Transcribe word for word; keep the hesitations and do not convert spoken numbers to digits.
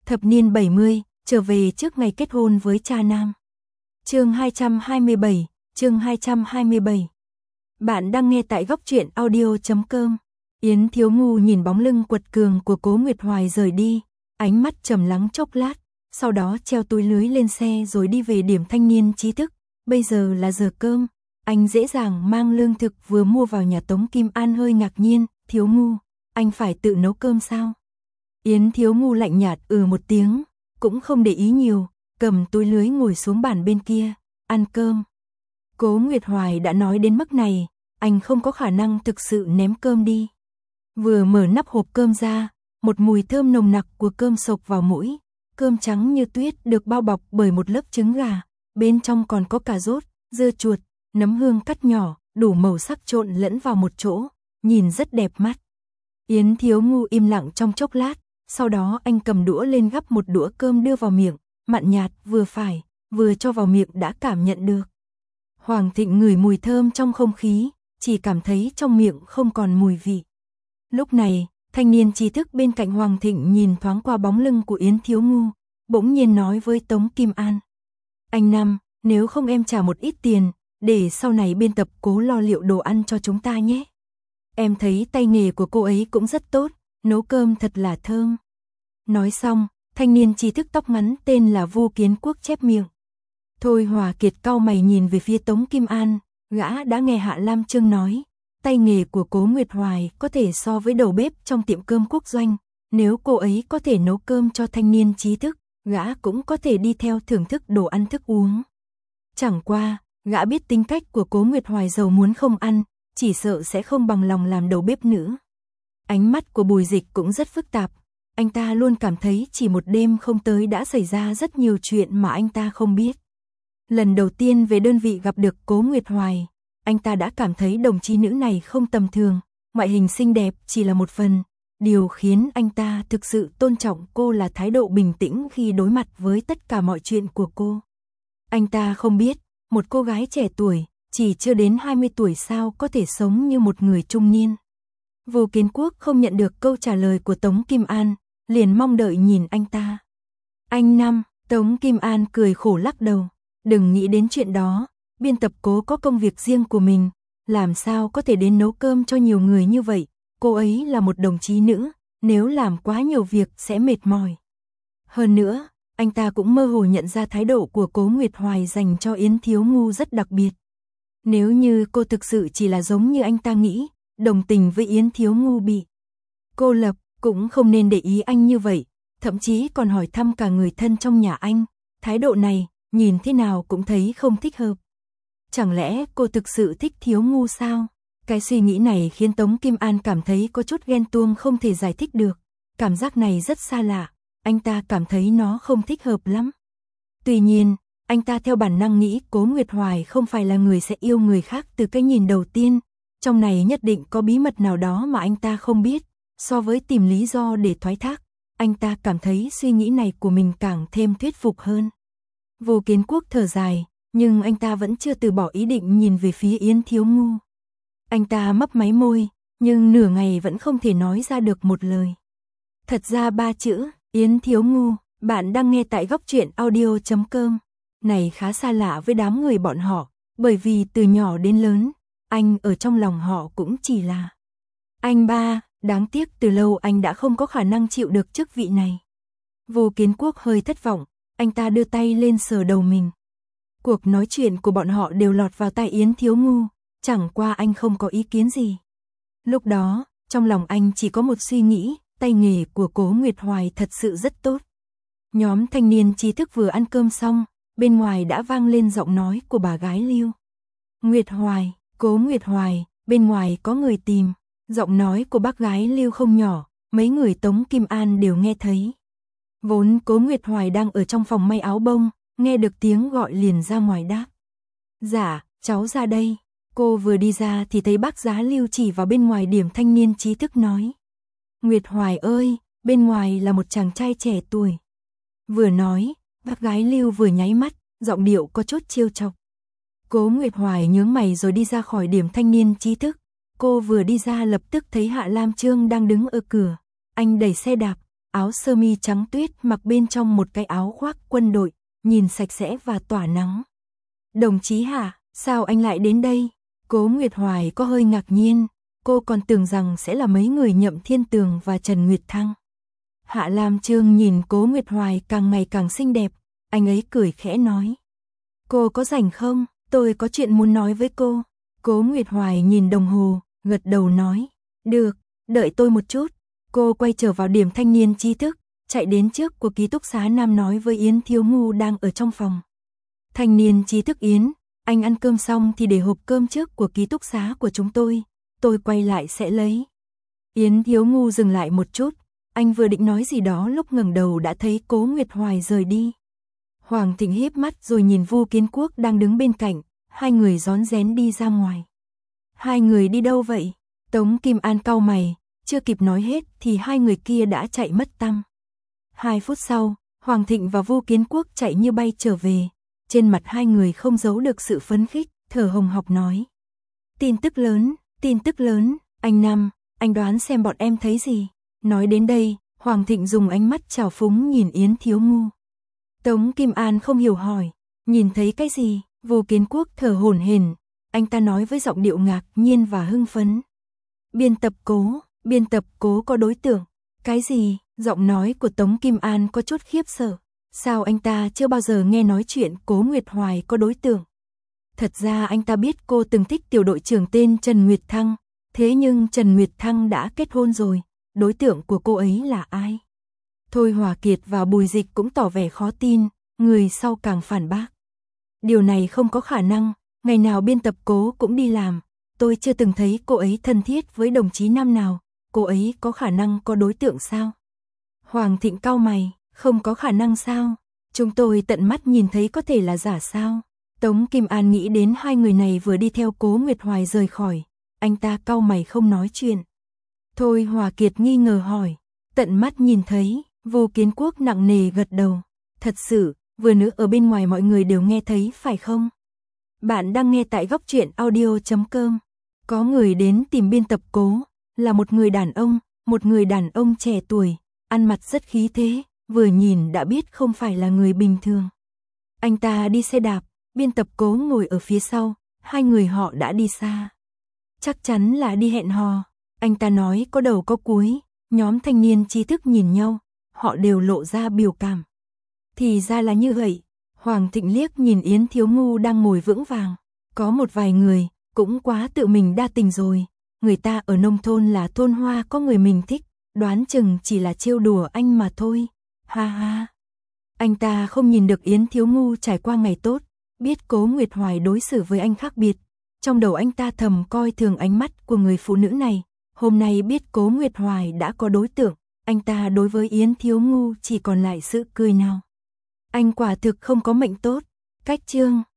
Thập niên bảy mươi, trở về trước ngày kết hôn với cha nam. Chương hai trăm hai mươi bảy, chương hai trăm hai mươi bảy. Bạn đang nghe tại góc truyện audio chấm com. Yến Thiếu Ngu nhìn bóng lưng quật cường của Cố Nguyệt Hoài rời đi, ánh mắt trầm lắng chốc lát, sau đó treo túi lưới lên xe rồi đi về điểm thanh niên trí thức. Bây giờ là giờ cơm, anh dễ dàng mang lương thực vừa mua vào nhà Tống Kim An hơi ngạc nhiên, Thiếu Ngu, anh phải tự nấu cơm sao? Yến Thiếu Ngu lạnh nhạt ừ một tiếng, cũng không để ý nhiều, cầm túi lưới ngồi xuống bàn bên kia, ăn cơm. Cố Nguyệt Hoài đã nói đến mức này, anh không có khả năng thực sự ném cơm đi. Vừa mở nắp hộp cơm ra, một mùi thơm nồng nặc của cơm sộc vào mũi, cơm trắng như tuyết được bao bọc bởi một lớp trứng gà, bên trong còn có cà rốt, dưa chuột, nấm hương cắt nhỏ, đủ màu sắc trộn lẫn vào một chỗ, nhìn rất đẹp mắt. Yến Thiếu Ngu im lặng trong chốc lát, sau đó anh cầm đũa lên gắp một đũa cơm đưa vào miệng, mặn nhạt vừa phải, vừa cho vào miệng đã cảm nhận được. Hoàng Thịnh ngửi mùi thơm trong không khí, chỉ cảm thấy trong miệng không còn mùi vị. Lúc này, thanh niên trí thức bên cạnh Hoàng Thịnh nhìn thoáng qua bóng lưng của Yến Thiếu Ngu, bỗng nhiên nói với Tống Kim An. Anh Năm, nếu không em trả một ít tiền, để sau này biên tập Cố lo liệu đồ ăn cho chúng ta nhé. Em thấy tay nghề của cô ấy cũng rất tốt, nấu cơm thật là thơm. Nói xong, thanh niên trí thức tóc ngắn tên là Vu Kiến Quốc chép miệng. Thôi Hòa Kiệt cau mày nhìn về phía Tống Kim An, gã đã nghe Hạ Lam Trương nói, tay nghề của Cố Nguyệt Hoài có thể so với đầu bếp trong tiệm cơm quốc doanh, nếu cô ấy có thể nấu cơm cho thanh niên trí thức, gã cũng có thể đi theo thưởng thức đồ ăn thức uống. Chẳng qua, gã biết tính cách của Cố Nguyệt Hoài giàu muốn không ăn, chỉ sợ sẽ không bằng lòng làm đầu bếp nữa. Ánh mắt của Bùi Dịch cũng rất phức tạp, anh ta luôn cảm thấy chỉ một đêm không tới đã xảy ra rất nhiều chuyện mà anh ta không biết. Lần đầu tiên về đơn vị gặp được Cố Nguyệt Hoài, anh ta đã cảm thấy đồng chí nữ này không tầm thường, ngoại hình xinh đẹp chỉ là một phần, điều khiến anh ta thực sự tôn trọng cô là thái độ bình tĩnh khi đối mặt với tất cả mọi chuyện của cô. Anh ta không biết, một cô gái trẻ tuổi, chỉ chưa đến hai mươi tuổi sao có thể sống như một người trung niên. Vô Kiến Quốc không nhận được câu trả lời của Tống Kim An, liền mong đợi nhìn anh ta. Anh Năm, Tống Kim An cười khổ lắc đầu, đừng nghĩ đến chuyện đó, biên tập Cố có công việc riêng của mình, làm sao có thể đến nấu cơm cho nhiều người như vậy, cô ấy là một đồng chí nữ, nếu làm quá nhiều việc sẽ mệt mỏi. Hơn nữa, anh ta cũng mơ hồ nhận ra thái độ của Cố Nguyệt Hoài dành cho Yến Thiếu Ngu rất đặc biệt. Nếu như cô thực sự chỉ là giống như anh ta nghĩ, đồng tình với Yến Thiếu Ngu bị cô lập, cũng không nên để ý anh như vậy, thậm chí còn hỏi thăm cả người thân trong nhà anh, thái độ này, nhìn thế nào cũng thấy không thích hợp. Chẳng lẽ cô thực sự thích Thiếu Ngu sao? Cái suy nghĩ này khiến Tống Kim An cảm thấy có chút ghen tuông không thể giải thích được, cảm giác này rất xa lạ, anh ta cảm thấy nó không thích hợp lắm. Tuy nhiên, anh ta theo bản năng nghĩ Cố Nguyệt Hoài không phải là người sẽ yêu người khác từ cái nhìn đầu tiên, trong này nhất định có bí mật nào đó mà anh ta không biết, so với tìm lý do để thoái thác, anh ta cảm thấy suy nghĩ này của mình càng thêm thuyết phục hơn. Vô Kiến Quốc thở dài, nhưng anh ta vẫn chưa từ bỏ ý định nhìn về phía Yến Thiếu Ngu. Anh ta mấp máy môi, nhưng nửa ngày vẫn không thể nói ra được một lời. Thật ra ba chữ, Yến Thiếu Ngu, bạn đang nghe tại góc truyện audio chấm com. Này khá xa lạ với đám người bọn họ, bởi vì từ nhỏ đến lớn, anh ở trong lòng họ cũng chỉ là anh ba, đáng tiếc từ lâu anh đã không có khả năng chịu được chức vị này. Vô Kiến Quốc hơi thất vọng, anh ta đưa tay lên sờ đầu mình. Cuộc nói chuyện của bọn họ đều lọt vào tai Yến Thiếu Ngu, chẳng qua anh không có ý kiến gì. Lúc đó, trong lòng anh chỉ có một suy nghĩ, tay nghề của Cố Nguyệt Hoài thật sự rất tốt. Nhóm thanh niên trí thức vừa ăn cơm xong, bên ngoài đã vang lên giọng nói của bà gái Lưu. Nguyệt Hoài, Cố Nguyệt Hoài, bên ngoài có người tìm. Giọng nói của bác gái Lưu không nhỏ, mấy người Tống Kim An đều nghe thấy. Vốn Cố Nguyệt Hoài đang ở trong phòng may áo bông, nghe được tiếng gọi liền ra ngoài đáp. Dạ, cháu ra đây. Cô vừa đi ra thì thấy bác giá Lưu chỉ vào bên ngoài điểm thanh niên trí thức nói. Nguyệt Hoài ơi, bên ngoài là một chàng trai trẻ tuổi. Vừa nói, bác gái Lưu vừa nháy mắt, giọng điệu có chút trêu chọc. Cố Nguyệt Hoài nhướng mày rồi đi ra khỏi điểm thanh niên trí thức. Cô vừa đi ra lập tức thấy Hạ Lam Trương đang đứng ở cửa. Anh đẩy xe đạp, áo sơ mi trắng tuyết mặc bên trong một cái áo khoác quân đội, nhìn sạch sẽ và tỏa nắng. Đồng chí hả, sao anh lại đến đây? Cố Nguyệt Hoài có hơi ngạc nhiên, cô còn tưởng rằng sẽ là mấy người Nhậm Thiên Tường và Trần Nguyệt Thăng. Hạ Lam Trương nhìn Cố Nguyệt Hoài càng ngày càng xinh đẹp, anh ấy cười khẽ nói. Cô có rảnh không? Tôi có chuyện muốn nói với cô. Cố Nguyệt Hoài nhìn đồng hồ, gật đầu nói. Được, đợi tôi một chút. Cô quay trở vào điểm thanh niên trí thức, chạy đến trước của ký túc xá Nam nói với Yến Thiếu Ngu đang ở trong phòng. Thanh niên trí thức Yến, anh ăn cơm xong thì để hộp cơm trước của ký túc xá của chúng tôi, tôi quay lại sẽ lấy. Yến Thiếu Ngu dừng lại một chút, anh vừa định nói gì đó lúc ngẩng đầu đã thấy Cố Nguyệt Hoài rời đi. Hoàng Thịnh híp mắt rồi nhìn Vu Kiến Quốc đang đứng bên cạnh, hai người rón rén đi ra ngoài. Hai người đi đâu vậy? Tống Kim An cau mày, chưa kịp nói hết thì hai người kia đã chạy mất tăm. Hai phút sau, Hoàng Thịnh và Vu Kiến Quốc chạy như bay trở về, trên mặt hai người không giấu được sự phấn khích, thở hồng hộc nói. Tin tức lớn, tin tức lớn, anh Năm, anh đoán xem bọn em thấy gì? Nói đến đây, Hoàng Thịnh dùng ánh mắt trào phúng nhìn Yến Thiếu Ngu. Tống Kim An không hiểu hỏi, nhìn thấy cái gì? Vu Kiến Quốc thở hổn hển, anh ta nói với giọng điệu ngạc nhiên và hưng phấn. Biên tập Cố, biên tập Cố có đối tượng. Cái gì? Giọng nói của Tống Kim An có chút khiếp sợ. Sao anh ta chưa bao giờ nghe nói chuyện Cố Nguyệt Hoài có đối tượng? Thật ra anh ta biết cô từng thích tiểu đội trưởng tên Trần Nguyệt Thăng, thế nhưng Trần Nguyệt Thăng đã kết hôn rồi, đối tượng của cô ấy là ai? Thôi Hòa Kiệt và Bùi Dịch cũng tỏ vẻ khó tin, người sau càng phản bác. Điều này không có khả năng, ngày nào biên tập Cố cũng đi làm, tôi chưa từng thấy cô ấy thân thiết với đồng chí Nam nào, cô ấy có khả năng có đối tượng sao? Hoàng Thịnh cau mày, không có khả năng sao? Chúng tôi tận mắt nhìn thấy có thể là giả sao? Tống Kim An nghĩ đến hai người này vừa đi theo Cố Nguyệt Hoài rời khỏi, anh ta cau mày không nói chuyện. Thôi Hòa Kiệt nghi ngờ hỏi, tận mắt nhìn thấy, Vu Kiến Quốc nặng nề gật đầu. Thật sự, vừa nữa ở bên ngoài mọi người đều nghe thấy phải không? Bạn đang nghe tại góc truyện audio chấm com. Có người đến tìm biên tập Cố, là một người đàn ông, một người đàn ông trẻ tuổi, ăn mặc rất khí thế, vừa nhìn đã biết không phải là người bình thường. Anh ta đi xe đạp, biên tập Cố ngồi ở phía sau, hai người họ đã đi xa. Chắc chắn là đi hẹn hò, anh ta nói có đầu có cuối, nhóm thanh niên trí thức nhìn nhau, họ đều lộ ra biểu cảm. Thì ra là như vậy, Hoàng Thịnh liếc nhìn Yến Thiếu Ngu đang ngồi vững vàng, có một vài người, cũng quá tự mình đa tình rồi, người ta ở nông thôn là thôn hoa có người mình thích, đoán chừng chỉ là trêu đùa anh mà thôi, ha ha. Anh ta không nhìn được Yến Thiếu Ngu trải qua ngày tốt, biết Cố Nguyệt Hoài đối xử với anh khác biệt, trong đầu anh ta thầm coi thường ánh mắt của người phụ nữ này, hôm nay biết Cố Nguyệt Hoài đã có đối tượng, anh ta đối với Yến Thiếu Ngu chỉ còn lại sự cười nào. Anh quả thực không có mệnh tốt. Cách chương